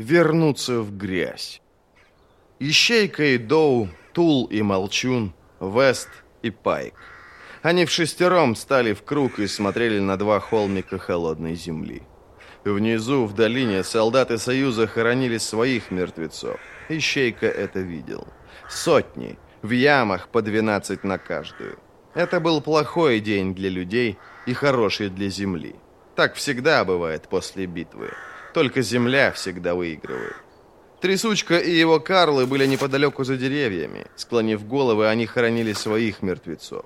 Вернуться в грязь. Ищейка и Доу, Тул и Молчун, Вест и Пайк. Они вшестером стали в круг и смотрели на два холмика холодной земли. Внизу, в долине, солдаты Союза хоронили своих мертвецов. Ищейка это видел. Сотни, в ямах по 12 на каждую. Это был плохой день для людей и хороший для земли. Так всегда бывает после битвы. Только земля всегда выигрывает. Трясучка и его Карлы были неподалеку за деревьями. Склонив головы, они хоронили своих мертвецов.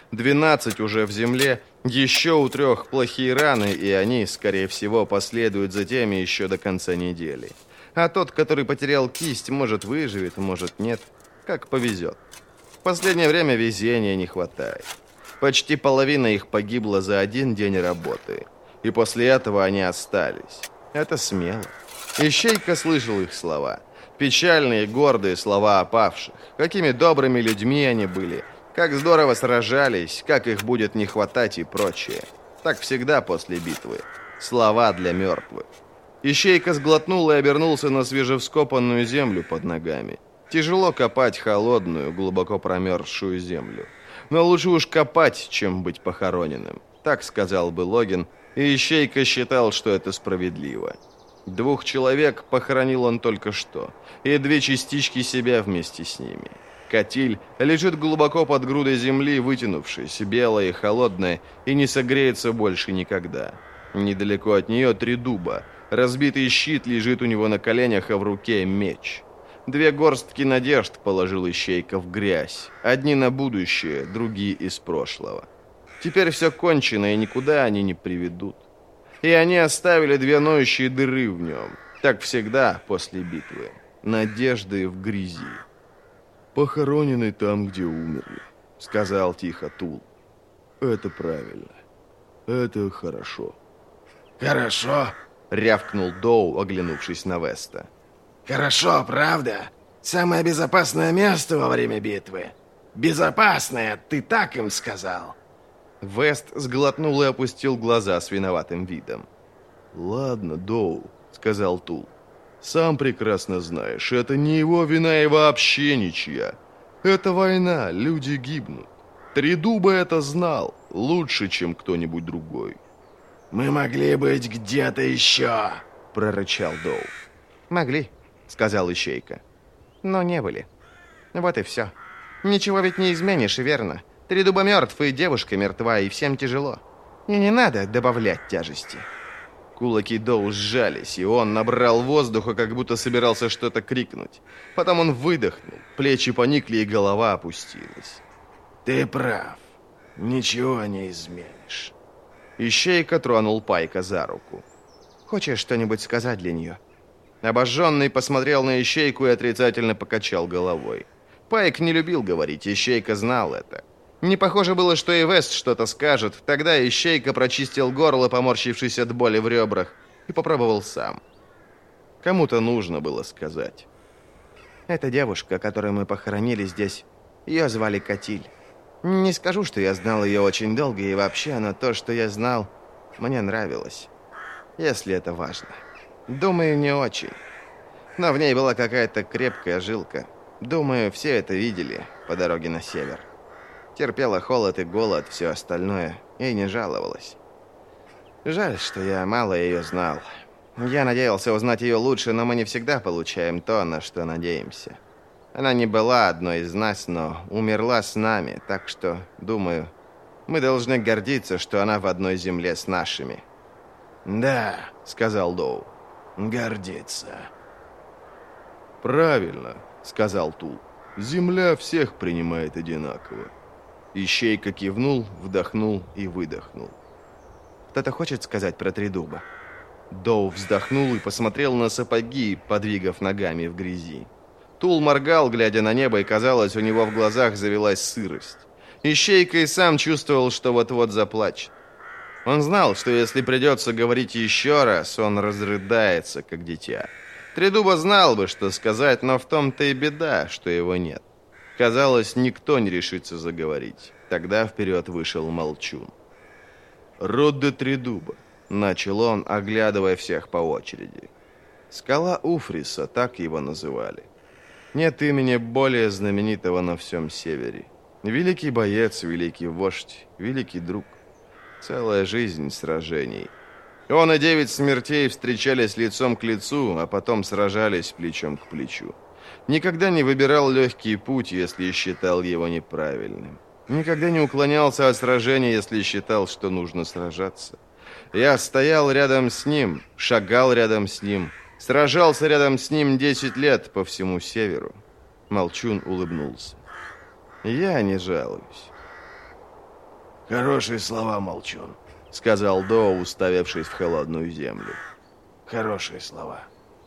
12 уже в земле, еще у 3 плохие раны, и они, скорее всего, последуют за теми еще до конца недели. А тот, который потерял кисть, может выживет, может нет. Как повезет. В последнее время везения не хватает. Почти половина их погибла за один день работы. И после этого они остались. Это смело. Ищейка слышал их слова. Печальные, гордые слова о павших. Какими добрыми людьми они были. Как здорово сражались, как их будет не хватать и прочее. Так всегда после битвы. Слова для мертвых. Ищейка сглотнул и обернулся на свежевскопанную землю под ногами. Тяжело копать холодную, глубоко промерзшую землю. Но лучше уж копать, чем быть похороненным. Так сказал бы Логин, и Ищейка считал, что это справедливо. 2 человек похоронил он только что, и 2 частички себя вместе с ними. Катиль лежит глубоко под грудой земли, вытянувшись, белая и холодная, и не согреется больше никогда. Недалеко от нее 3 дуба. Разбитый щит лежит у него на коленях, а в руке меч. 2 горстки надежд положил Ищейка в грязь. Одни на будущее, другие из прошлого. Теперь все кончено, и никуда они не приведут. И они оставили 2 ноющие дыры в нем. Так всегда после битвы. Надежды в грязи. «Похоронены там, где умерли», — сказал тихо Тул. «Это правильно. Это хорошо». «Хорошо», — рявкнул Доу, оглянувшись на Веста. «Хорошо, правда? Самое безопасное место во время битвы. Безопасное, ты так им сказал?» Вест сглотнул и опустил глаза с виноватым видом. «Ладно, Доу», — сказал Тул. «Сам прекрасно знаешь, это не его вина и вообще ничья. Это война, люди гибнут. Тридуба это знал лучше, чем кто-нибудь другой». «Мы могли быть где-то еще», — прорычал Доу. «Могли», — сказал Ищейка. «Но не были. Вот и все. Ничего ведь не изменишь, верно? Тридуба мертв, и девушка мертва, и всем тяжело. И не надо добавлять тяжести». Кулаки Доу сжались, и он набрал воздуха, как будто собирался что-то крикнуть. Потом он выдохнул, плечи поникли, и голова опустилась. «Ты прав. Ничего не изменишь». Ищейка тронул Пайка за руку. «Хочешь что-нибудь сказать для нее?» Обожженный посмотрел на Ищейку и отрицательно покачал головой. Пайк не любил говорить, Ищейка знал это. Не похоже было, что и Вест что-то скажет. Тогда Ищейка прочистил горло, поморщившись от боли в ребрах, и попробовал сам. Кому-то нужно было сказать. «Эта девушка, которую мы похоронили здесь, ее звали Катиль. Не скажу, что я знал ее очень долго, и вообще, но то, что я знал, мне нравилось. Если это важно. Думаю, не очень. Но в ней была какая-то крепкая жилка. Думаю, все это видели по дороге на север. Терпела холод и голод, все остальное, и не жаловалась. Жаль, что я мало ее знал. Я надеялся узнать ее лучше, но мы не всегда получаем то, на что надеемся. Она не была одной из нас, но умерла с нами, так что, думаю, мы должны гордиться, что она в одной земле с нашими». «Да», — сказал Доу. «Гордиться». «Правильно», — сказал Тул. «Земля всех принимает одинаково». Ищейка кивнул, вдохнул и выдохнул. «Кто-то хочет сказать про Тридуба?» Доу вздохнул и посмотрел на сапоги, подвигав ногами в грязи. Тул моргал, глядя на небо, и, казалось, у него в глазах завелась сырость. Ищейка и сам чувствовал, что вот-вот заплачет. Он знал, что если придется говорить еще раз, он разрыдается, как дитя. Тридуба знал бы, что сказать, но в том-то и беда, что его нет. Казалось, никто не решится заговорить. Тогда вперед вышел Молчун. «Род де Тридуба», — начал он, оглядывая всех по очереди. Скала Уфриса, так его называли. Нет имени более знаменитого на всем севере. Великий боец, великий вождь, великий друг. Целая жизнь сражений. Он и 9 смертей встречались лицом к лицу, а потом сражались плечом к плечу. Никогда не выбирал легкий путь, если считал его неправильным. Никогда не уклонялся от сражения, если считал, что нужно сражаться. Я стоял рядом с ним, шагал рядом с ним, сражался рядом с ним 10 лет по всему северу. Молчун улыбнулся. Я не жалуюсь. Хорошие слова, Молчун, сказал Доу, уставившись в холодную землю. Хорошие слова.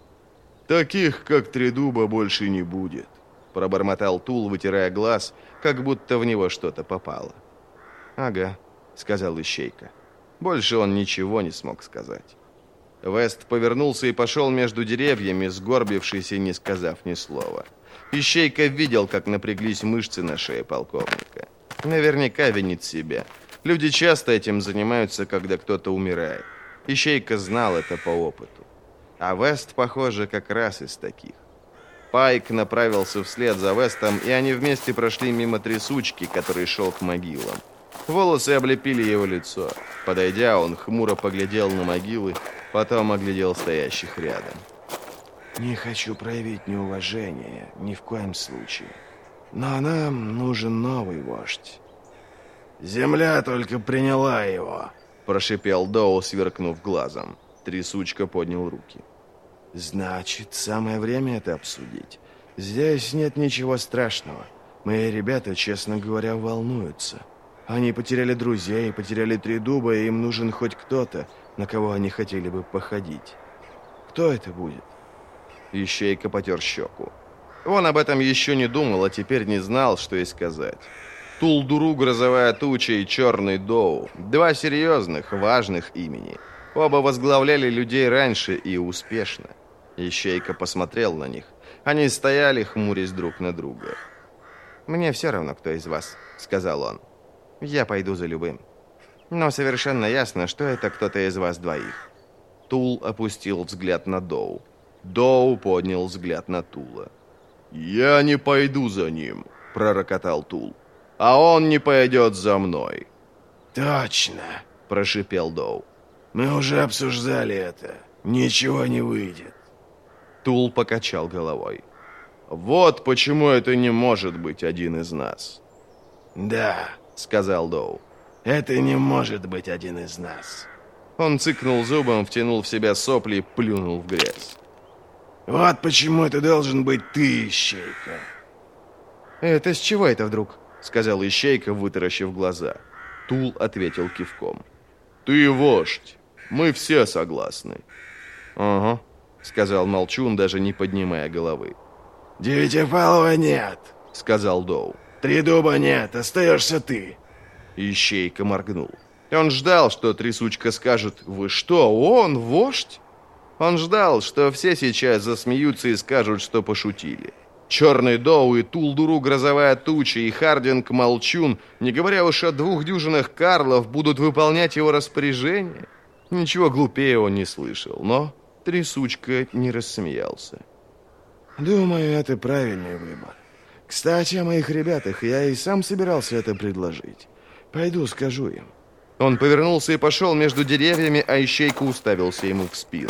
Таких, как Тридуба, больше не будет, пробормотал Тул, вытирая глаз, как будто в него что-то попало. Ага, сказал Ищейка. Больше он ничего не смог сказать. Вест повернулся и пошел между деревьями, сгорбившись и не сказав ни слова. Ищейка видел, как напряглись мышцы на шее полковника. Наверняка винит себя. Люди часто этим занимаются, когда кто-то умирает. Ищейка знал это по опыту. А Вест, похоже, как раз из таких. Пайк направился вслед за Вестом, и они вместе прошли мимо трясучки, который шел к могилам. Волосы облепили его лицо. Подойдя, он хмуро поглядел на могилы, потом оглядел стоящих рядом. Не хочу проявить неуважение, ни в коем случае. Но нам нужен новый вождь. Земля только приняла его, прошипел Доу, сверкнув глазом. Трясучка поднял руки. Значит, самое время это обсудить. Здесь нет ничего страшного. Мои ребята, честно говоря, волнуются. Они потеряли друзей, потеряли Тридуба, и им нужен хоть кто-то, на кого они хотели бы походить. Кто это будет? Ищейка потер щеку. Он об этом еще не думал, а теперь не знал, что и сказать. Тулдуру, Грозовая туча и Черный Доу. 2 серьезных, важных имени. Оба возглавляли людей раньше и успешно. Ищейка посмотрел на них. Они стояли, хмурясь друг на друга. «Мне все равно, кто из вас», — сказал он. «Я пойду за любым. Но совершенно ясно, что это кто-то из вас двоих». Тул опустил взгляд на Доу. Доу поднял взгляд на Тула. «Я не пойду за ним», — пророкотал Тул. «А он не пойдет за мной». «Точно», — прошипел Доу. «Мы уже обсуждали это. Ничего не выйдет». Тул покачал головой. «Вот почему это не может быть один из нас». «Да», — сказал Доу. «Это не может быть один из нас». Он цыкнул зубом, втянул в себя сопли и плюнул в грязь. «Вот почему это должен быть ты, Ищейка». «Это с чего это вдруг?» — сказал Ищейка, вытаращив глаза. Тул ответил кивком. «Ты вождь. Мы все согласны». «Ага», — сказал Молчун, даже не поднимая головы. «Девятипалого нет», — сказал Доу. «Тридуба нет, остаешься ты». Ищейка моргнул. Он ждал, что трясучка скажет: «Вы что, он вождь?» Он ждал, что все сейчас засмеются и скажут, что пошутили. Черный Доу и Тулдуру, Грозовая туча и Хардинг Молчун, не говоря уж о 2 дюжинах карлов, будут выполнять его распоряжение. Ничего глупее он не слышал, но трясучка не рассмеялся. «Думаю, это правильный выбор. Кстати, о моих ребятах я и сам собирался это предложить. Пойду скажу им». Он повернулся и пошел между деревьями, а Ищейка уставился ему в спину.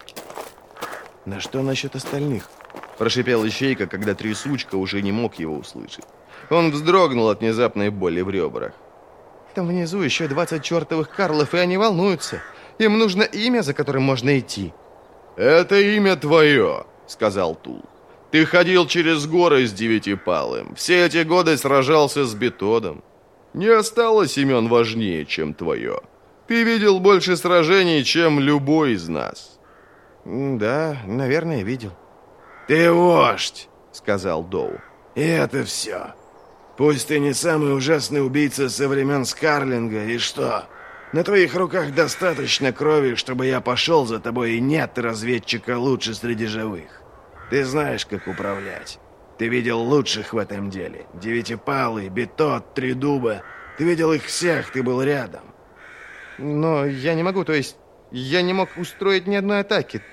«На что насчет остальных?» – прошипел Ищейка, когда трясучка уже не мог его услышать. Он вздрогнул от внезапной боли в ребрах. «Там внизу еще 20 чертовых карлов, и они волнуются. Им нужно имя, за которым можно идти». «Это имя твое», – сказал Тул. «Ты ходил через горы с Девятипалым. Все эти годы сражался с Бетодом. Не осталось имен важнее, чем твое. Ты видел больше сражений, чем любой из нас». «Да, наверное, видел». «Ты вождь», — сказал Доу. «И это все. Пусть ты не самый ужасный убийца со времен Скарлинга, и что? На твоих руках достаточно крови, чтобы я пошел за тобой, и нет разведчика лучше среди живых. Ты знаешь, как управлять. Ты видел лучших в этом деле. Девятипалый, Бетод, Тридуба. Ты видел их всех, ты был рядом». «Но я не могу, то есть я не мог устроить ни одной атаки, так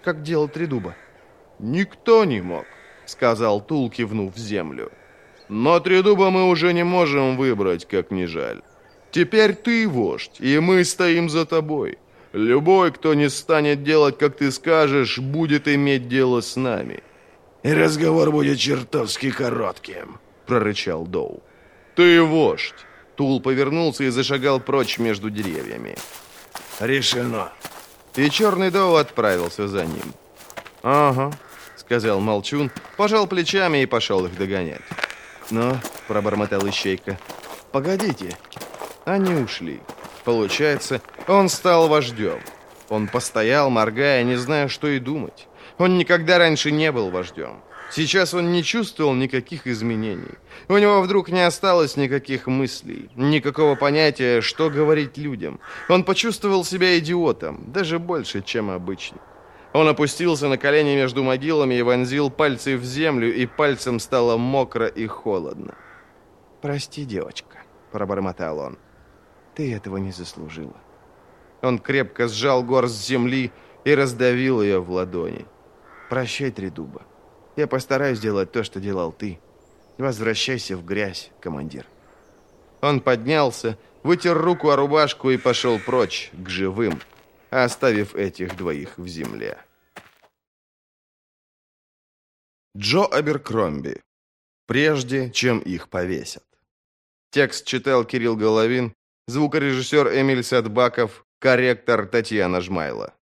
как делал Тридуба. «Никто не мог», — сказал Тул, кивнув в землю. «Но Тридуба мы уже не можем выбрать, как ни жаль. Теперь ты вождь, и мы стоим за тобой. Любой, кто не станет делать, как ты скажешь, будет иметь дело с нами». «И разговор будет чертовски коротким», — прорычал Доу. «Ты вождь!» Тул повернулся и зашагал прочь между деревьями. «Решено». И черный Доу отправился за ним. «Ага», — сказал Молчун, пожал плечами и пошел их догонять. «Ну», — пробормотал Ищейка, — «погодите». Они ушли. Получается, он стал вождем. Он постоял, моргая, не зная, что и думать. Он никогда раньше не был вождем. Сейчас он не чувствовал никаких изменений. У него вдруг не осталось никаких мыслей, никакого понятия, что говорить людям. Он почувствовал себя идиотом, даже больше, чем обычно. Он опустился на колени между могилами и вонзил пальцы в землю, и пальцем стало мокро и холодно. «Прости, девочка», — пробормотал он. «Ты этого не заслужила». Он крепко сжал горсть земли и раздавил ее в ладони. «Прощай, Тридуба. Я постараюсь сделать то, что делал ты. Возвращайся в грязь, командир». Он поднялся, вытер руку о рубашку и пошел прочь, к живым, оставив этих двоих в земле. Джо Аберкромби. Прежде, чем их повесят. Текст читал Кирилл Головин, звукорежиссер Эмиль Садбаков, корректор Татьяна Жмайло.